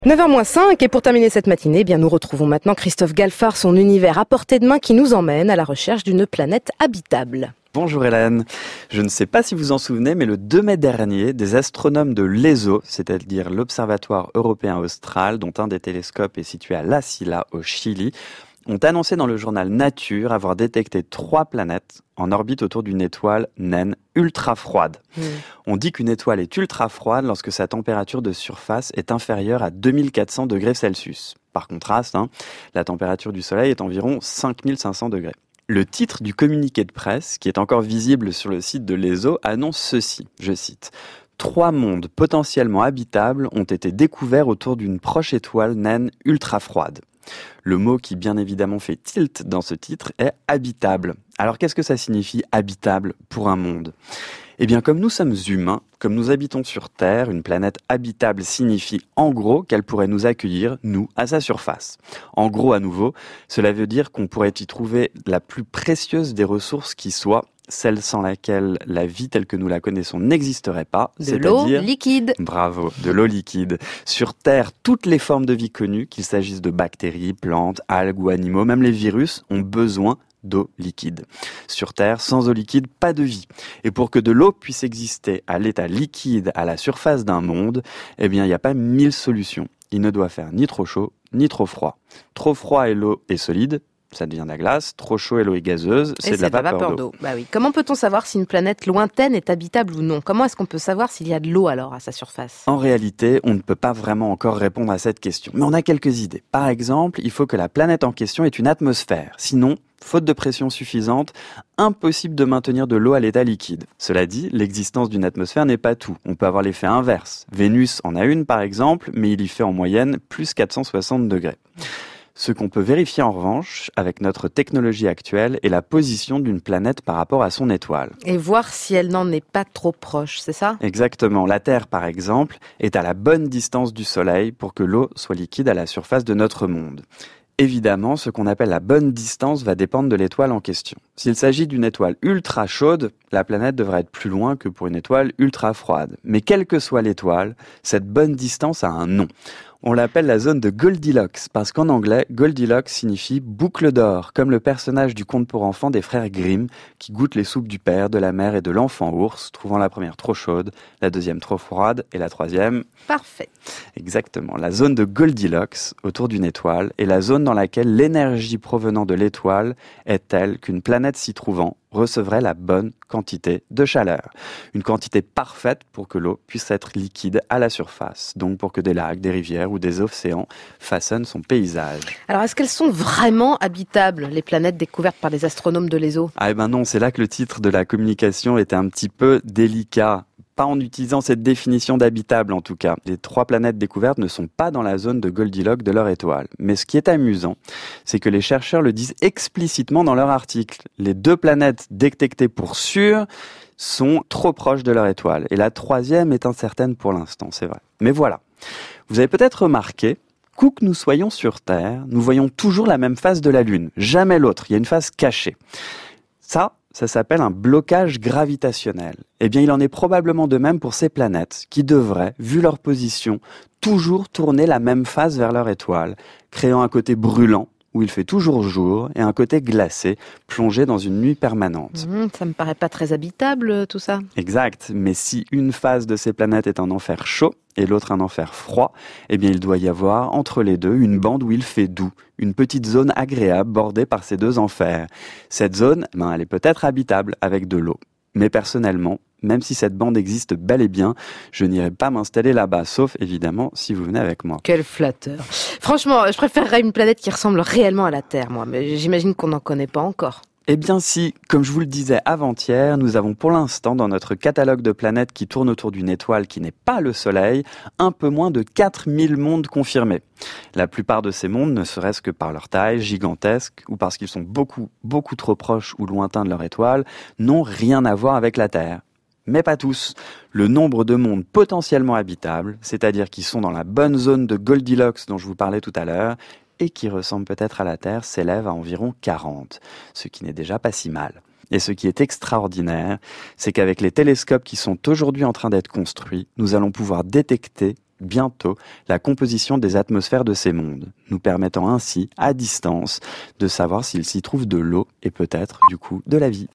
9h-5, et pour terminer cette matinée, nous retrouvons maintenant Christophe Galfard, son univers à portée de main qui nous emmène à la recherche d'une planète habitable. Bonjour Hélène, je ne sais pas si vous en souvenez, mais le 2 mai dernier, des astronomes de l'ESO, c'est-à-dire l'Observatoire européen austral, dont un des télescopes est situé à La Silla, au Chili, ont annoncé dans le journal Nature avoir détecté 3 planètes en orbite autour d'une étoile naine ultra froide. On dit qu'une étoile est ultra froide lorsque sa température de surface est inférieure à 2400 degrés Celsius. Par contraste, la température du Soleil est environ 5500 degrés. Le titre du communiqué de presse, qui est encore visible sur le site de l'ESO, annonce ceci, je cite: 3 mondes potentiellement habitables ont été découverts autour d'une proche étoile naine ultra froide. Le mot qui bien évidemment fait tilt dans ce titre est habitable. Alors qu'est-ce que ça signifie habitable pour un monde ? Eh bien, comme nous sommes humains, comme nous habitons sur Terre, une planète habitable signifie en gros qu'elle pourrait nous accueillir, nous, à sa surface. En gros, à nouveau, cela veut dire qu'on pourrait y trouver la plus précieuse des ressources qui soit, celle sans laquelle la vie telle que nous la connaissons n'existerait pas. De l'eau liquide. Bravo, de l'eau liquide. Sur Terre, toutes les formes de vie connues, qu'il s'agisse de bactéries, plantes, algues ou animaux, même les virus, ont besoin d'eau liquide. Sur Terre, sans eau liquide, pas de vie. Et pour que de l'eau puisse exister à l'état liquide à la surface d'un monde, il n'y a pas 1000 solutions. Il ne doit faire ni trop chaud, ni trop froid. Trop froid et l'eau est solide, ça devient de la glace. Trop chaud et l'eau est gazeuse, c'est de la vapeur d'eau. Oui. Comment peut-on savoir si une planète lointaine est habitable ou non ? Comment est-ce qu'on peut savoir s'il y a de l'eau alors à sa surface ? En réalité, on ne peut pas vraiment encore répondre à cette question. Mais on a quelques idées. Par exemple, il faut que la planète en question ait une atmosphère. Sinon, faute de pression suffisante, impossible de maintenir de l'eau à l'état liquide. Cela dit, l'existence d'une atmosphère n'est pas tout. On peut avoir l'effet inverse. Vénus en a une par exemple, mais il y fait en moyenne plus 460 degrés. Ce qu'on peut vérifier en revanche, avec notre technologie actuelle, est la position d'une planète par rapport à son étoile. Et voir si elle n'en est pas trop proche, c'est ça ? Exactement. La Terre, par exemple, est à la bonne distance du Soleil pour que l'eau soit liquide à la surface de notre monde. Évidemment, ce qu'on appelle la bonne distance va dépendre de l'étoile en question. S'il s'agit d'une étoile ultra chaude, la planète devrait être plus loin que pour une étoile ultra froide. Mais quelle que soit l'étoile, cette bonne distance a un nom. On l'appelle la zone de Goldilocks, parce qu'en anglais, Goldilocks signifie boucle d'or, comme le personnage du conte pour enfants des frères Grimm, qui goûtent les soupes du père, de la mère et de l'enfant ours, trouvant la première trop chaude, la deuxième trop froide, et la troisième... Parfait. Exactement. La zone de Goldilocks, autour d'une étoile, est la zone dans laquelle l'énergie provenant de l'étoile est telle qu'une planète s'y trouvant recevrait la bonne quantité de chaleur. Une quantité parfaite pour que l'eau puisse être liquide à la surface, donc pour que des lacs, des rivières ou des océans façonnent son paysage. Alors, est-ce qu'elles sont vraiment habitables, les planètes découvertes par les astronomes de l'ESO ? Non, c'est là que le titre de la communication était un petit peu délicat. Pas en utilisant cette définition d'habitable en tout cas. Les 3 planètes découvertes ne sont pas dans la zone de Goldilocks de leur étoile. Mais ce qui est amusant, c'est que les chercheurs le disent explicitement dans leur article. Les 2 planètes détectées pour sûr sont trop proches de leur étoile. Et la 3e est incertaine pour l'instant, c'est vrai. Mais voilà. Vous avez peut-être remarqué qu'où que nous soyons sur Terre, nous voyons toujours la même face de la Lune. Jamais l'autre. Il y a une face cachée. Ça s'appelle un blocage gravitationnel. Il en est probablement de même pour ces planètes qui devraient, vu leur position, toujours tourner la même face vers leur étoile, créant un côté brûlant où il fait toujours jour et un côté glacé, plongé dans une nuit permanente. Ça me paraît pas très habitable tout ça. Exact, mais si une face de ces planètes est un enfer chaud et l'autre un enfer froid, il doit y avoir entre les deux une bande où il fait doux, une petite zone agréable bordée par ces 2 enfers. Cette zone, elle est peut-être habitable avec de l'eau. Mais personnellement, même si cette bande existe bel et bien, je n'irai pas m'installer là-bas, sauf évidemment si vous venez avec moi. Quel flatteur. Franchement, je préférerais une planète qui ressemble réellement à la Terre, moi, mais j'imagine qu'on n'en connaît pas encore. Si, comme je vous le disais avant-hier, nous avons pour l'instant dans notre catalogue de planètes qui tournent autour d'une étoile qui n'est pas le Soleil, un peu moins de 4000 mondes confirmés. La plupart de ces mondes, ne serait-ce que par leur taille gigantesque ou parce qu'ils sont beaucoup trop proches ou lointains de leur étoile, n'ont rien à voir avec la Terre. Mais pas tous. Le nombre de mondes potentiellement habitables, c'est-à-dire qui sont dans la bonne zone de Goldilocks dont je vous parlais tout à l'heure, et qui ressemblent peut-être à la Terre, s'élève à environ 40, ce qui n'est déjà pas si mal. Et ce qui est extraordinaire, c'est qu'avec les télescopes qui sont aujourd'hui en train d'être construits, nous allons pouvoir détecter bientôt la composition des atmosphères de ces mondes, nous permettant ainsi, à distance, de savoir s'il s'y trouve de l'eau et peut-être, du coup, de la vie.